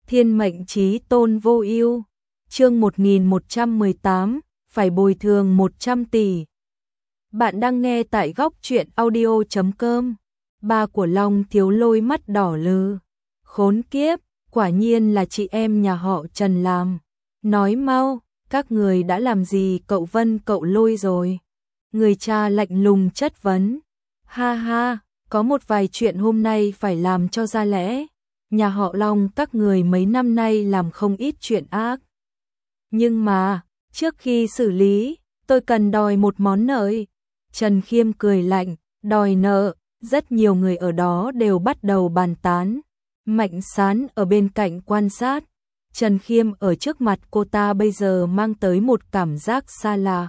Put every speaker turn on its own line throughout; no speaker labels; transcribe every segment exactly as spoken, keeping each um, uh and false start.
Thiên mệnh chí tôn vô ưu. Chương một nghìn một trăm mười tám, phải bồi thường một trăm tỷ. Bạn đang nghe tại góc truyện audio chấm com. Ba của Long Thiếu Lôi mắt đỏ lừ. Khốn kiếp, quả nhiên là chị em nhà họ Trần làm. Nói mau, các người đã làm gì cậu Vân cậu Lôi rồi? Người cha lạnh lùng chất vấn. Ha ha, có một vài chuyện hôm nay phải làm cho ra lẽ. Nhà họ Long các người mấy năm nay làm không ít chuyện ác. Nhưng mà, trước khi xử lý, tôi cần đòi một món nợ. Trần Khiêm cười lạnh, đòi nợ, rất nhiều người ở đó đều bắt đầu bàn tán. Mạnh Sán ở bên cạnh quan sát. Trần Khiêm ở trước mặt cô ta bây giờ mang tới một cảm giác xa lạ.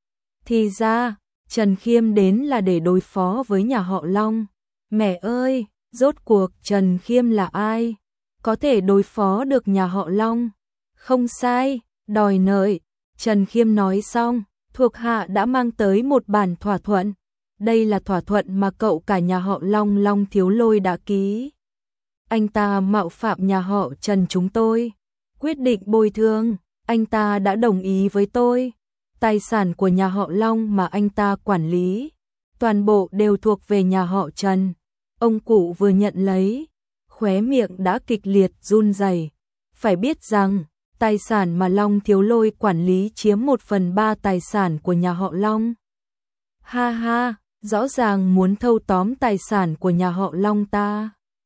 Thì ra, Trần Khiêm đến là để đối phó với nhà họ Long. Mẹ ơi, rốt cuộc Trần Khiêm là ai? Có thể đối phó được nhà họ Long? Không sai, đòi nợ. Trần Khiêm nói xong, thuộc hạ đã mang tới một bản thỏa thuận. Đây là thỏa thuận mà cậu cả nhà họ Long Long Thiếu Lôi đã ký. Anh ta mạo phạm nhà họ Trần chúng tôi. Quyết định bồi thường, anh ta đã đồng ý với tôi. Tài sản của nhà họ Long mà anh ta quản lý, toàn bộ đều thuộc về nhà họ Trần. Ông cụ vừa nhận lấy, khóe miệng đã kịch liệt run rẩy. Phải biết rằng, tài sản mà Long Thiếu Lôi quản lý chiếm một phần ba tài sản của nhà họ Long. Ha ha, rõ ràng muốn thâu tóm tài sản của nhà họ Long ta.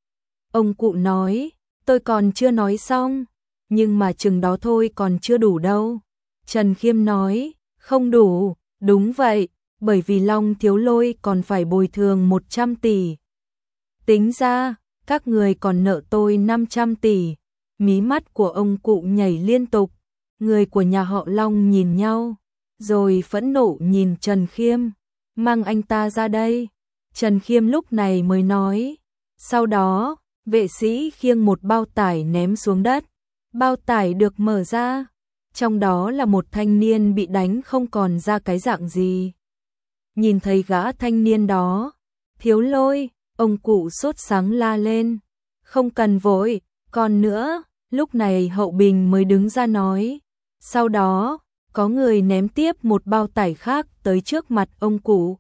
Ông cụ nói, tôi còn chưa nói xong, nhưng mà chừng đó thôi còn chưa đủ đâu. Trần Khiêm nói, không đủ, đúng vậy, bởi vì Long Thiếu Lôi còn phải bồi thường một trăm tỷ. Tính ra, các người còn nợ tôi năm trăm tỷ. Mí mắt của ông cụ nhảy liên tục. Người của nhà họ Long nhìn nhau, rồi phẫn nộ nhìn Trần Khiêm. Mang anh ta ra đây. Trần Khiêm lúc này mới nói. Sau đó, vệ sĩ khiêng một bao tải ném xuống đất. Bao tải được mở ra. Trong đó là một thanh niên bị đánh không còn ra cái dạng gì. Nhìn thấy gã thanh niên đó, Thiếu Lôi, ông cụ sốt sắng la lên. Không cần vội, còn nữa, lúc này Hậu Bình mới đứng ra nói. Sau đó, có người ném tiếp một bao tải khác tới trước mặt ông cụ.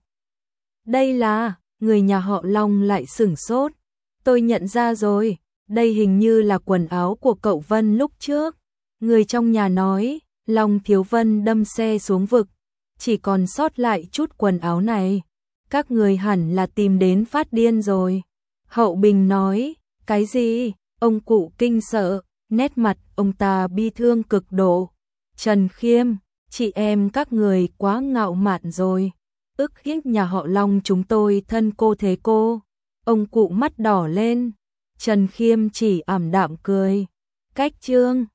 Đây là, người nhà họ Long lại sửng sốt. Tôi nhận ra rồi, đây hình như là quần áo của cậu Vân lúc trước. Người trong nhà nói, Long Thiếu Vân đâm xe xuống vực, chỉ còn sót lại chút quần áo này. Các người hẳn là tìm đến phát điên rồi. Hậu Bình nói, cái gì? Ông cụ kinh sợ, nét mặt ông ta bi thương cực độ. Trần Khiêm, chị em các người quá ngạo mạn rồi. Ức hiếp nhà họ Long chúng tôi thân cô thế cô. Ông cụ mắt đỏ lên. Trần Khiêm chỉ ảm đạm cười. Cách chương